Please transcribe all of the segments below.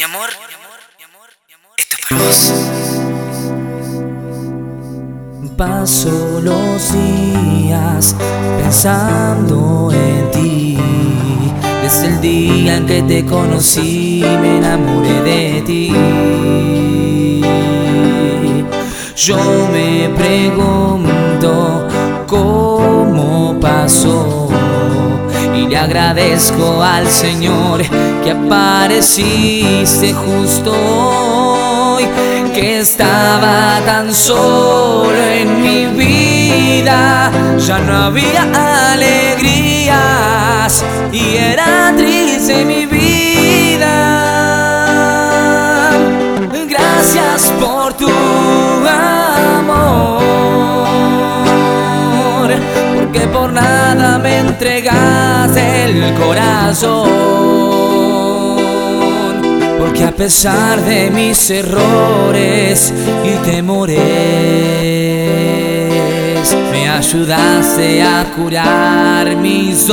amor, esto es para vos. Paso los días pensando en ti. Desde el día en que te conocí me enamoré de ti. Yo me pregunto cómo pasó y le agradezco al Señor que apareciste justo hoy, que estaba tan solo en mi vida. Ya no había alegrías y era triste mi vida. Gracias por tu amor, porque por nada me entregaste el corazón, porque a pesar de mis errores y temores me ayudaste a curar mis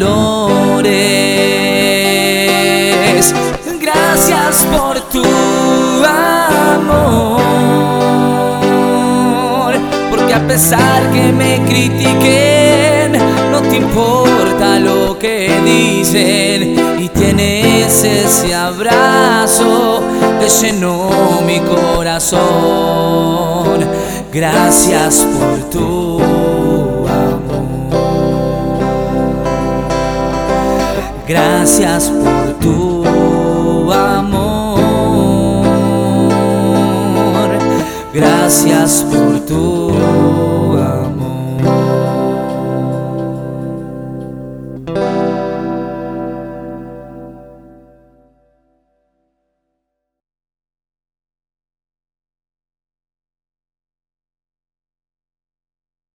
dolores. Gracias por tu amor, porque a pesar que me critiquen, no te importa lo que dicen, y tienes ese abrazo que llenó mi corazón. Gracias por tu amor, gracias por tu amor, gracias por tu